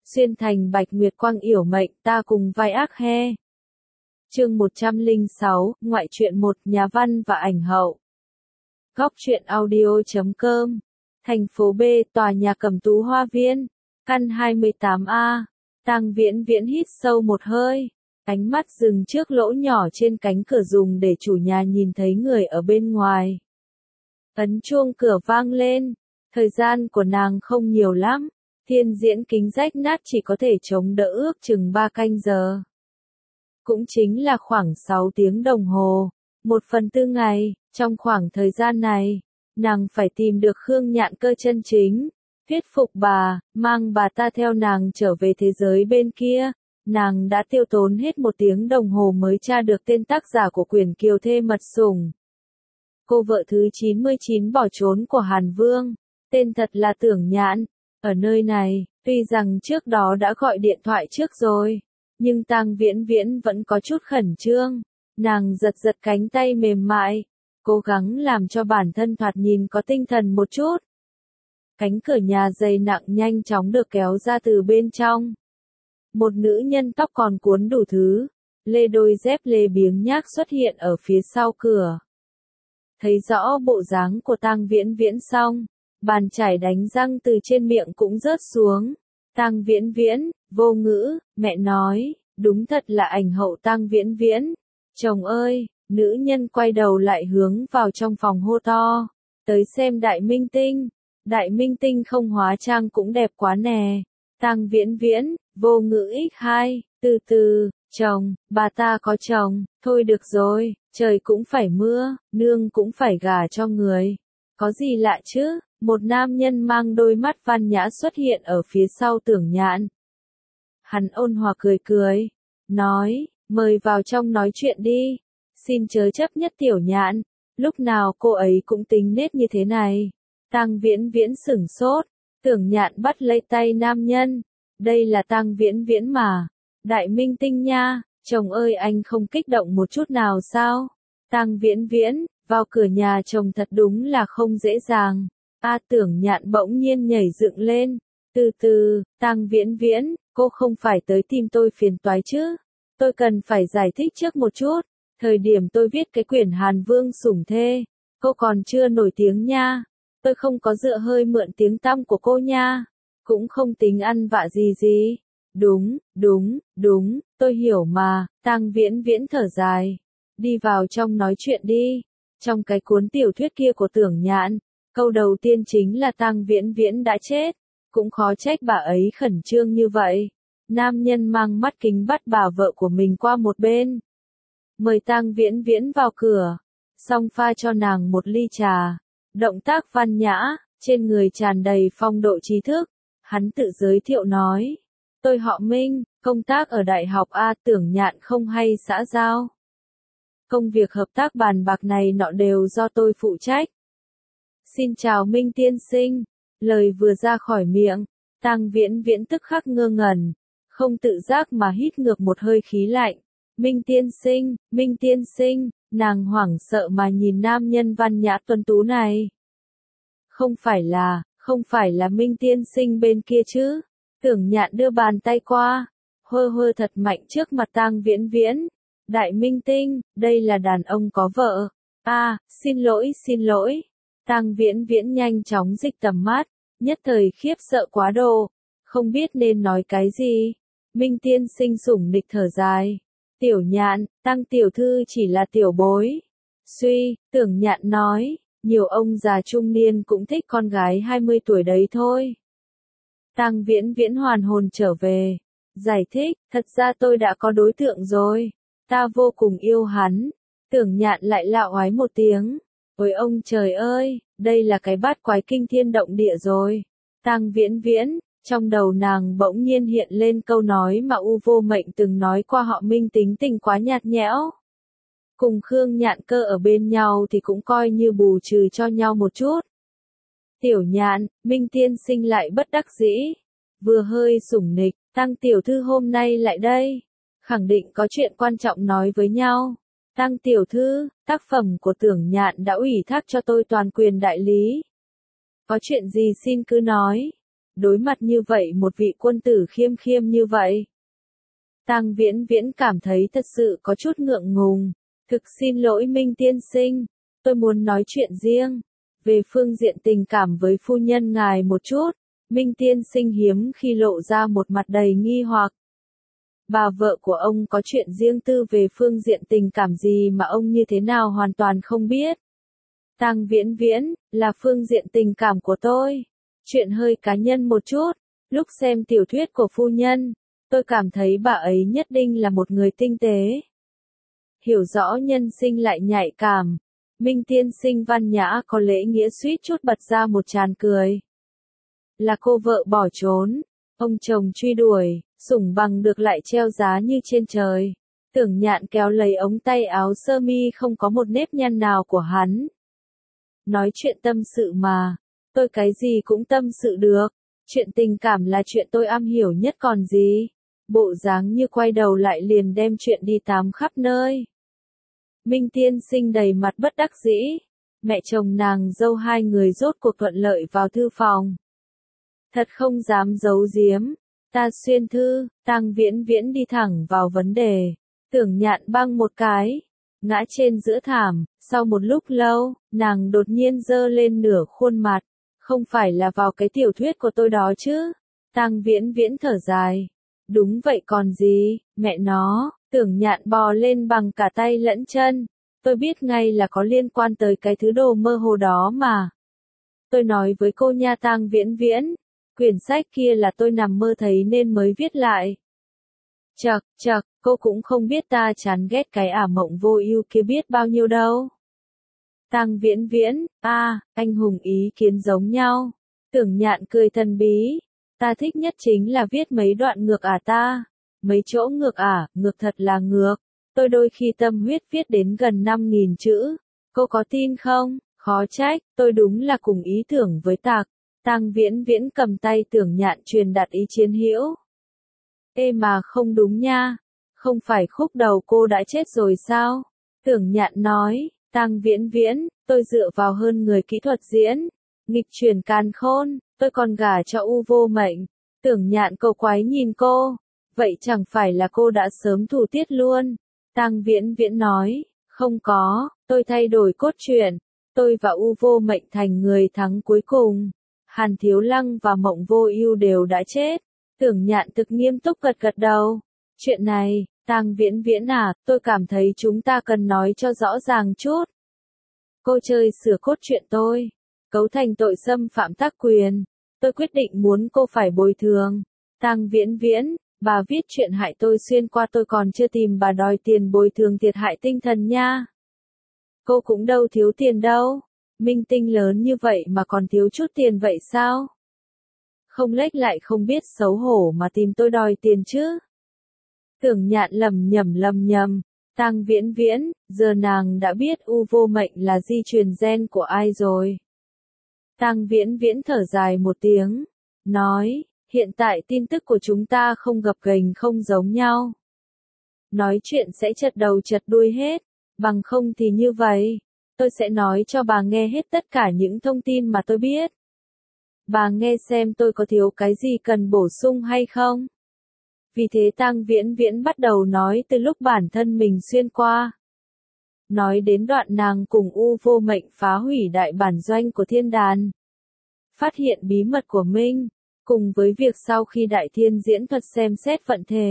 xuyên thành bạch nguyệt quang yểu mệnh ta cùng vai ác he. Chương 106, ngoại truyện 1, nhà văn và ảnh hậu. Góc truyện audio.com. Thành phố B, tòa nhà Cẩm Tú Hoa Viên, căn 28A. Tang Viễn Viễn hít sâu một hơi, ánh mắt dừng trước lỗ nhỏ trên cánh cửa dùng để chủ nhà nhìn thấy người ở bên ngoài. Ấn chuông cửa vang lên, thời gian của nàng không nhiều lắm, thiên diễn kính rách nát chỉ có thể chống đỡ ước chừng 3 canh giờ. Cũng chính là khoảng 6 tiếng đồng hồ, 1/4 ngày, trong khoảng thời gian này, nàng phải tìm được Khương Nhạn Cơ chân chính, thuyết phục bà, mang bà ta theo nàng trở về thế giới bên kia. Nàng đã tiêu tốn hết 1 tiếng đồng hồ mới tra được tên tác giả của quyển Kiều Thê Mật Sủng. Cô vợ thứ 99 bỏ trốn của Hàn Vương, tên thật là Tưởng Nhạn. Ở nơi này, tuy rằng trước đó đã gọi điện thoại trước rồi, nhưng Tang Viễn Viễn vẫn có chút khẩn trương. Nàng giật giật cánh tay mềm mại, cố gắng làm cho bản thân thoạt nhìn có tinh thần một chút. Cánh cửa nhà dày nặng nhanh chóng được kéo ra từ bên trong. Một nữ nhân tóc còn cuốn đủ thứ, lê đôi dép lê biếng nhác xuất hiện ở phía sau cửa. Thấy rõ bộ dáng của Tang Viễn Viễn xong, bàn chải đánh răng từ trên miệng cũng rớt xuống. Tang Viễn Viễn, vô ngữ, mẹ nói, đúng thật là ảnh hậu Tang Viễn Viễn. Chồng ơi, nữ nhân quay đầu lại hướng vào trong phòng hô to, tới xem đại minh tinh. Đại minh tinh không hóa trang cũng đẹp quá nè. Tang Viễn Viễn, vô ngữ x2, từ từ, chồng, bà ta có chồng, thôi được rồi, trời cũng phải mưa, nương cũng phải gả cho người. Có gì lạ chứ, một nam nhân mang đôi mắt văn nhã xuất hiện ở phía sau Tưởng Nhạn. Hắn ôn hòa cười cười, nói, mời vào trong nói chuyện đi, xin chớ chấp nhất Tiểu Nhạn, lúc nào cô ấy cũng tính nết như thế này. Tang Viễn Viễn sửng sốt, Tưởng Nhạn bắt lấy tay nam nhân, đây là Tang Viễn Viễn mà, đại minh tinh nha, chồng ơi anh không kích động một chút nào sao? Tang Viễn Viễn, vào cửa nhà chồng thật đúng là không dễ dàng. Tưởng Nhạn bỗng nhiên nhảy dựng lên, từ từ, Tang Viễn Viễn, cô không phải tới tìm tôi phiền toái chứ? Tôi cần phải giải thích trước một chút, thời điểm tôi viết cái quyển Hàn Vương Sủng Thê, cô còn chưa nổi tiếng nha. Tôi không có dựa hơi mượn tiếng tăm của cô nha, cũng không tính ăn vạ gì. Đúng, tôi hiểu mà. Tang Viễn Viễn thở dài, đi vào trong nói chuyện đi. Trong cái cuốn tiểu thuyết kia của Tưởng Nhạn, câu đầu tiên chính là Tang Viễn Viễn đã chết, cũng khó trách bà ấy khẩn trương như vậy. Nam nhân mang mắt kính bắt bà vợ của mình qua một bên, mời Tang Viễn Viễn vào cửa, xong pha cho nàng một ly trà. Động tác văn nhã, trên người tràn đầy phong độ trí thức, hắn tự giới thiệu nói, tôi họ Minh, công tác ở đại học A. Tưởng Nhạn không hay xã giao. Công việc hợp tác bàn bạc này nọ đều do tôi phụ trách. Xin chào Minh tiên sinh, lời vừa ra khỏi miệng, Tang Viễn Viễn tức khắc ngơ ngẩn, không tự giác mà hít ngược một hơi khí lạnh. Minh tiên sinh, nàng hoảng sợ mà nhìn nam nhân văn nhã tuấn tú này. Không phải là Minh tiên sinh bên kia chứ? Tưởng Nhạn đưa bàn tay qua, hơ thật mạnh trước mặt Tang Viễn Viễn. Đại minh tinh, đây là đàn ông có vợ. Xin lỗi. Tang Viễn Viễn nhanh chóng dịch tầm mắt, nhất thời khiếp sợ quá độ, không biết nên nói cái gì. Minh tiên sinh sủng nịch thở dài. Tiểu Nhạn, Tang tiểu thư chỉ là tiểu bối. Tưởng Nhạn nói, nhiều ông già trung niên cũng thích con gái 20 tuổi đấy thôi. Tang Viễn Viễn hoàn hồn trở về, giải thích, thật ra tôi đã có đối tượng rồi, ta vô cùng yêu hắn. Tưởng Nhạn lại lạo oái một tiếng, ôi ông trời ơi, đây là cái bát quái kinh thiên động địa rồi. Tang Viễn Viễn, trong đầu nàng bỗng nhiên hiện lên câu nói mà U Vô Mệnh từng nói qua họ Minh tính tình quá nhạt nhẽo. Cùng Khương Nhạn Cơ ở bên nhau thì cũng coi như bù trừ cho nhau một chút. Tiểu Nhạn, Minh tiên sinh lại bất đắc dĩ, vừa hơi sủng nịch, Tang tiểu thư hôm nay lại đây, khẳng định có chuyện quan trọng nói với nhau. Tang tiểu thư, tác phẩm của Tưởng Nhạn đã ủy thác cho tôi toàn quyền đại lý. Có chuyện gì xin cứ nói. đối mặt như vậy một vị quân tử khiêm khiêm như vậy. Tang Viễn Viễn cảm thấy thật sự có chút ngượng ngùng. Thực xin lỗi Minh tiên sinh, tôi muốn nói chuyện riêng. Về phương diện tình cảm với phu nhân ngài một chút. Minh tiên sinh hiếm khi lộ ra một mặt đầy nghi hoặc. Bà vợ của ông có chuyện riêng tư về phương diện tình cảm gì mà ông như thế nào hoàn toàn không biết. Tang Viễn Viễn, là phương diện tình cảm của tôi. Chuyện hơi cá nhân một chút. Lúc xem tiểu thuyết của phu nhân, tôi cảm thấy bà ấy nhất định là một người tinh tế. Hiểu rõ nhân sinh lại nhạy cảm. Minh tiên sinh văn nhã có lễ nghĩa suýt chút bật ra một tràng cười. Là cô vợ bỏ trốn, ông chồng truy đuổi, sủng bằng được lại treo giá như trên trời. Tưởng Nhạn kéo lấy ống tay áo sơ mi không có một nếp nhăn nào của hắn. Nói chuyện tâm sự mà, tôi cái gì cũng tâm sự được. Chuyện tình cảm là chuyện tôi am hiểu nhất còn gì. Bộ dáng như quay đầu lại liền đem chuyện đi tám khắp nơi. Minh tiên sinh đầy mặt bất đắc dĩ. Mẹ chồng nàng dâu hai người rốt cuộc thuận lợi vào thư phòng. Thật không dám giấu giếm. Ta xuyên thư, Tang Viễn Viễn đi thẳng vào vấn đề. Tưởng Nhạn băng một cái, ngã trên giữa thảm. Sau một lúc lâu, nàng đột nhiên giơ lên nửa khuôn mặt. Không phải là vào cái tiểu thuyết của tôi đó chứ. Tang Viễn Viễn thở dài. Đúng vậy còn gì, mẹ nó. Tưởng Nhạn bò lên bằng cả tay lẫn chân. Tôi biết ngay là có liên quan tới cái thứ đồ mơ hồ đó mà. Tôi nói với cô nha Tang Viễn Viễn. Quyển sách kia là tôi nằm mơ thấy nên mới viết lại. Chậc, cô cũng không biết ta chán ghét cái ả mộng vô ưu kia biết bao nhiêu đâu. Tang Viễn Viễn, anh hùng ý kiến giống nhau. Tưởng Nhạn cười thần bí. Ta thích nhất chính là viết mấy đoạn ngược ta. Mấy chỗ ngược ngược thật là ngược. Tôi đôi khi tâm huyết viết đến gần 5.000 chữ. Cô có tin không? Khó trách, tôi đúng là cùng ý tưởng với Tạc. Tang Viễn Viễn cầm tay Tưởng Nhạn truyền đạt ý chiến hữu. Ê mà không đúng nha. Không phải khúc đầu cô đã chết rồi sao? Tưởng Nhạn nói, Tang Viễn Viễn, tôi dựa vào hơn người kỹ thuật diễn. Nghịch chuyển càn khôn, tôi còn gả cho U Vô Mệnh. Tưởng Nhạn cầu quái nhìn cô. Vậy chẳng phải là cô đã sớm thủ tiết luôn. Tang Viễn Viễn nói, không có, tôi thay đổi cốt truyện. Tôi và U Vô Mệnh thành người thắng cuối cùng. Hàn Thiếu Lăng và Mộng Vô Ưu đều đã chết. Tưởng Nhạn thực nghiêm túc gật gật đầu. Chuyện này, Tang Viễn Viễn tôi cảm thấy chúng ta cần nói cho rõ ràng chút. Cô chơi sửa cốt truyện tôi, cấu thành tội xâm phạm tác quyền. Tôi quyết định muốn cô phải bồi thường. Tang Viễn Viễn, bà viết chuyện hại tôi xuyên qua tôi còn chưa tìm bà đòi tiền bồi thường thiệt hại tinh thần nha. Cô cũng đâu thiếu tiền đâu. Minh tinh lớn như vậy mà còn thiếu chút tiền vậy sao? Không lếch lại không biết xấu hổ mà tìm tôi đòi tiền chứ. Tưởng Nhạn lầm nhầm. Tang Viễn Viễn, giờ nàng đã biết U Vô Mệnh là di truyền gen của ai rồi. Tang Viễn Viễn thở dài một tiếng. Nói, hiện tại tin tức của chúng ta không gập ghềnh không giống nhau. Nói chuyện sẽ chật đầu chật đuôi hết. Bằng không thì như vậy. Tôi sẽ nói cho bà nghe hết tất cả những thông tin mà tôi biết. Bà nghe xem tôi có thiếu cái gì cần bổ sung hay không. Vì thế Tang Viễn Viễn bắt đầu nói từ lúc bản thân mình xuyên qua. Nói đến đoạn nàng cùng U Vô Mệnh phá hủy đại bản doanh của thiên đàn. Phát hiện bí mật của Minh, cùng với việc sau khi đại thiên diễn thuật xem xét vận thế.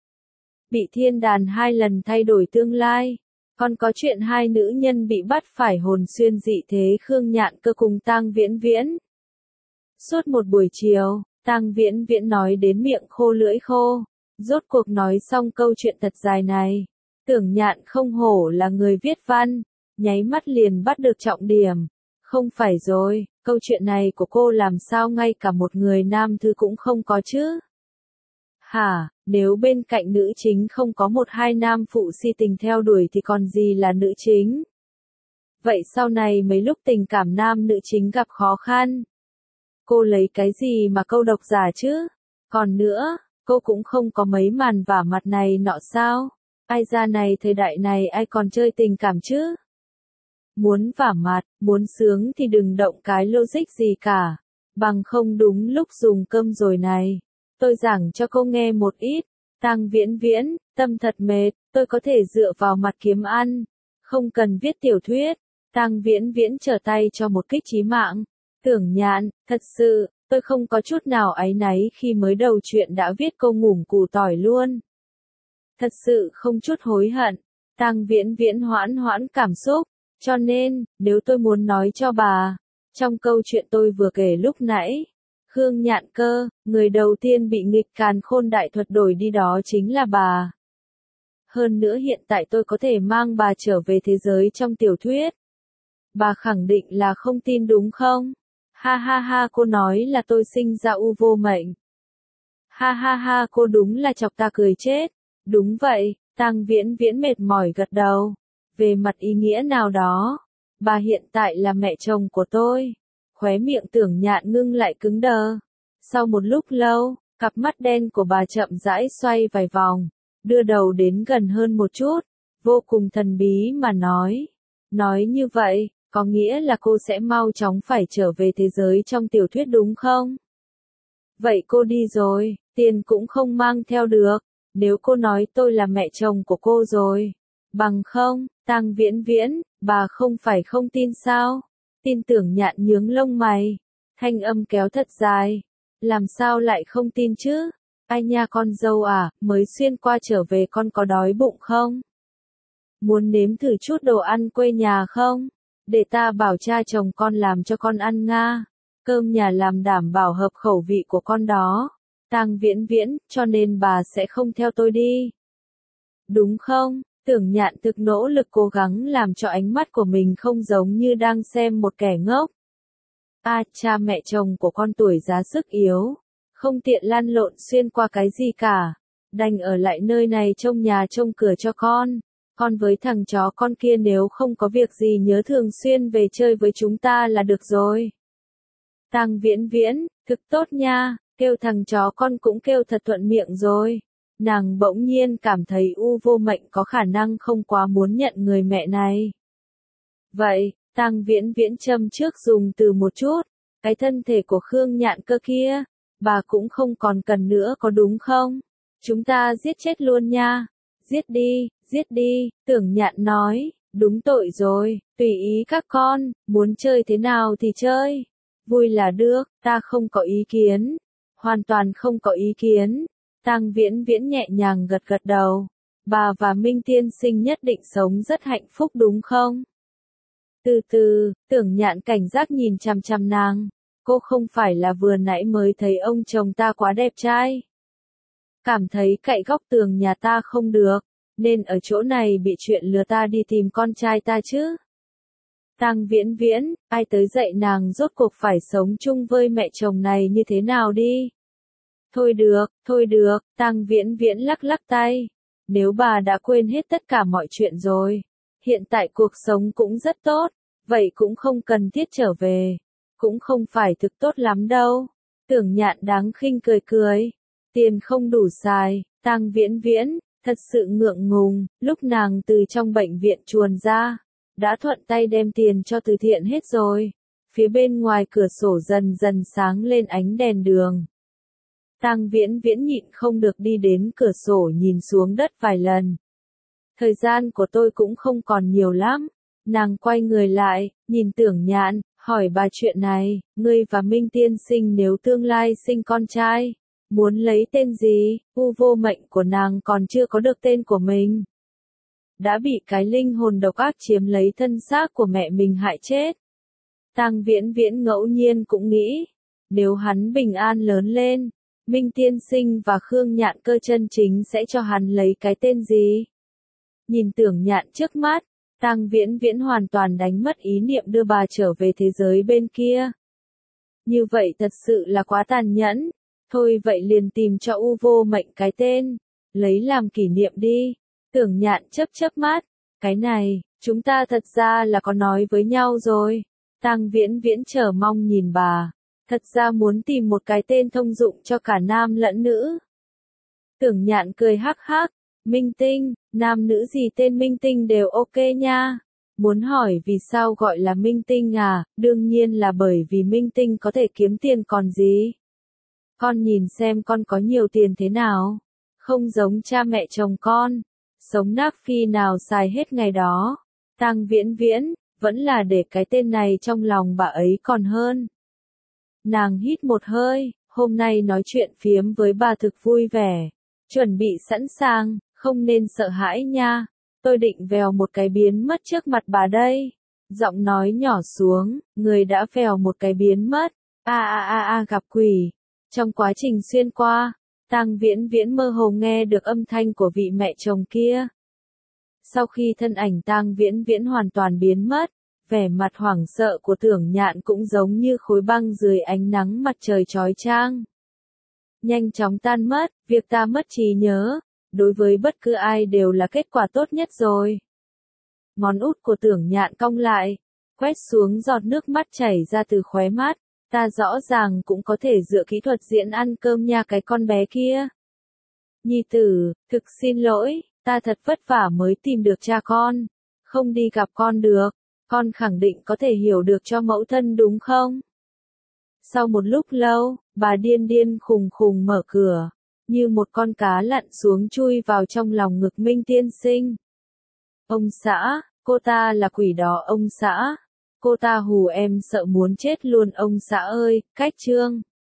Bị thiên đàn 2 lần thay đổi tương lai. Còn có chuyện 2 nữ nhân bị bắt phải hồn xuyên dị thế Khương Nhạn Cơ cùng Tang Viễn Viễn. Suốt một buổi chiều, Tang Viễn Viễn nói đến miệng khô lưỡi khô. Rốt cuộc nói xong câu chuyện thật dài này. Tưởng Nhạn không hổ là người viết văn. Nháy mắt liền bắt được trọng điểm. Không phải rồi, câu chuyện này của cô làm sao ngay cả một người nam thư cũng không có chứ? Hả, nếu bên cạnh nữ chính không có 1-2 nam phụ si tình theo đuổi thì còn gì là nữ chính? Vậy sau này mấy lúc tình cảm nam nữ chính gặp khó khăn, cô lấy cái gì mà câu độc giả chứ? Còn nữa, cô cũng không có mấy màn vả mặt này nọ sao? Ai ra này thời đại này ai còn chơi tình cảm chứ? Muốn vả mặt, muốn sướng thì đừng động cái logic gì cả. Bằng không đúng lúc dùng cơm rồi này. Tôi giảng cho cô nghe một ít. Tang Viễn Viễn, tâm thật mệt, tôi có thể dựa vào mặt kiếm ăn. Không cần viết tiểu thuyết. Tang Viễn Viễn trở tay cho một kích chí mạng. Tưởng Nhạn, thật sự, tôi không có chút nào áy náy khi mới đầu chuyện đã viết câu ngủm củ tỏi luôn. Thật sự không chút hối hận. Tang Viễn Viễn hoãn hoãn cảm xúc. Cho nên, nếu tôi muốn nói cho bà, trong câu chuyện tôi vừa kể lúc nãy, Khương Nhạn Cơ, người đầu tiên bị nghịch càn khôn đại thuật đổi đi đó chính là bà. Hơn nữa hiện tại tôi có thể mang bà trở về thế giới trong tiểu thuyết. Bà khẳng định là không tin đúng không? Ha ha ha, cô nói là tôi sinh ra u vô mệnh. Ha ha ha, cô đúng là chọc ta cười chết. Đúng vậy, Tang Viễn Viễn mệt mỏi gật đầu. Về mặt ý nghĩa nào đó, bà hiện tại là mẹ chồng của tôi. Khóe miệng Tưởng Nhạn ngưng lại cứng đờ. Sau một lúc lâu, cặp mắt đen của bà chậm rãi xoay vài vòng, đưa đầu đến gần hơn một chút, vô cùng thần bí mà nói. Nói như vậy, có nghĩa là cô sẽ mau chóng phải trở về thế giới trong tiểu thuyết đúng không? Vậy cô đi rồi, tiền cũng không mang theo được, nếu cô nói tôi là mẹ chồng của cô rồi. Bằng không, Tang Viễn Viễn, bà không phải không tin sao? Tin Tưởng Nhạn nhướng lông mày, thanh âm kéo thật dài. Làm sao lại không tin chứ? Ai nha con dâu à, mới xuyên qua trở về con có đói bụng không? Muốn nếm thử chút đồ ăn quê nhà không? Để ta bảo cha chồng con làm cho con ăn nga. Cơm nhà làm đảm bảo hợp khẩu vị của con đó. Tang Viễn Viễn, cho nên bà sẽ không theo tôi đi. Đúng không? Tưởng Nhạn thực nỗ lực cố gắng làm cho ánh mắt của mình không giống như đang xem một kẻ ngốc. Cha mẹ chồng của con tuổi giá sức yếu, không tiện lăn lộn xuyên qua cái gì cả, đành ở lại nơi này trông nhà trông cửa cho con. Con với thằng chó con kia nếu không có việc gì nhớ thường xuyên về chơi với chúng ta là được rồi. Tang Viễn Viễn, thực tốt nha, kêu thằng chó con cũng kêu thật thuận miệng rồi. Nàng bỗng nhiên cảm thấy u vô mệnh có khả năng không quá muốn nhận người mẹ này. Vậy, Tang Viễn Viễn châm trước dùng từ một chút, cái thân thể của Khương Nhạn Cơ kia, bà cũng không còn cần nữa có đúng không? Chúng ta giết chết luôn nha. Giết đi, Tưởng Nhạn nói, đúng tội rồi, tùy ý các con, muốn chơi thế nào thì chơi. Vui là được, ta không có ý kiến. Hoàn toàn không có ý kiến. Tang Viễn Viễn nhẹ nhàng gật gật đầu. Bà và Minh Tiên Sinh nhất định sống rất hạnh phúc đúng không? Từ từ, Tưởng Nhạn cảnh giác nhìn chằm chằm nàng. Cô không phải là vừa nãy mới thấy ông chồng ta quá đẹp trai. Cảm thấy cậy góc tường nhà ta không được, nên ở chỗ này bị chuyện lừa ta đi tìm con trai ta chứ. Tang Viễn Viễn, ai tới dạy nàng rốt cuộc phải sống chung với mẹ chồng này như thế nào đi. Thôi được, Tang Viễn Viễn lắc lắc tay. Nếu bà đã quên hết tất cả mọi chuyện rồi, hiện tại cuộc sống cũng rất tốt, vậy cũng không cần thiết trở về, cũng không phải thực tốt lắm đâu. Tưởng Nhạn đáng khinh cười cười, tiền không đủ xài, Tang Viễn Viễn, thật sự ngượng ngùng, lúc nàng từ trong bệnh viện chuồn ra, đã thuận tay đem tiền cho từ thiện hết rồi. Phía bên ngoài cửa sổ dần dần sáng lên ánh đèn đường. Tang Viễn Viễn nhịn không được đi đến cửa sổ nhìn xuống đất vài lần. Thời gian của tôi cũng không còn nhiều lắm. Nàng quay người lại, nhìn Tưởng Nhạn, hỏi bà chuyện này, ngươi và Minh Tiên Sinh nếu tương lai sinh con trai, muốn lấy tên gì? U vô mệnh của nàng còn chưa có được tên của mình. Đã bị cái linh hồn độc ác chiếm lấy thân xác của mẹ mình hại chết. Tang Viễn Viễn ngẫu nhiên cũng nghĩ, nếu hắn bình an lớn lên, Minh Tiên Sinh và Khương Nhạn Cơ chân chính sẽ cho hắn lấy cái tên gì? Nhìn Tưởng Nhạn trước mắt, Tang Viễn Viễn hoàn toàn đánh mất ý niệm đưa bà trở về thế giới bên kia. Như vậy thật sự là quá tàn nhẫn. Thôi vậy liền tìm cho u vô mệnh cái tên, lấy làm kỷ niệm đi. Tưởng Nhạn chớp chớp mắt, cái này, chúng ta thật ra là có nói với nhau rồi. Tang Viễn Viễn chờ mong nhìn bà, thật ra muốn tìm một cái tên thông dụng cho cả nam lẫn nữ. Tưởng Nhạn cười hắc hắc, Minh Tinh, nam nữ gì tên Minh Tinh đều ok nha. Muốn hỏi vì sao gọi là minh tinh à, đương nhiên là bởi vì minh tinh có thể kiếm tiền còn gì. Con nhìn xem con có nhiều tiền thế nào. Không giống cha mẹ chồng con. Sống nát khi nào xài hết ngày đó. Tang Viễn Viễn, vẫn là để cái tên này trong lòng bà ấy còn hơn. Nàng hít một hơi, hôm nay nói chuyện phiếm với bà thực vui vẻ. Chuẩn bị sẵn sàng, không nên sợ hãi nha. Tôi định vèo một cái biến mất trước mặt bà đây. Giọng nói nhỏ xuống, người đã vèo một cái biến mất. Gặp quỷ. Trong quá trình xuyên qua, Tang Viễn Viễn mơ hồ nghe được âm thanh của vị mẹ chồng kia. Sau khi thân ảnh Tang Viễn Viễn hoàn toàn biến mất, vẻ mặt hoảng sợ của Tưởng Nhạn cũng giống như khối băng dưới ánh nắng mặt trời chói chang. Nhanh chóng tan mất, việc ta mất trí nhớ, đối với bất cứ ai đều là kết quả tốt nhất rồi. Ngón út của Tưởng Nhạn cong lại, quét xuống giọt nước mắt chảy ra từ khóe mắt. Ta rõ ràng cũng có thể dựa kỹ thuật diễn ăn cơm nha cái con bé kia. Nhi tử, thực xin lỗi, ta thật vất vả mới tìm được cha con. Không đi gặp con được, con khẳng định có thể hiểu được cho mẫu thân đúng không? Sau một lúc lâu, bà điên điên khùng khùng mở cửa, như một con cá lặn xuống chui vào trong lòng ngực Minh tiên sinh. Ông xã, cô ta là quỷ đó ông xã. Cô ta hù em sợ muốn chết luôn ông xã ơi, cách chương.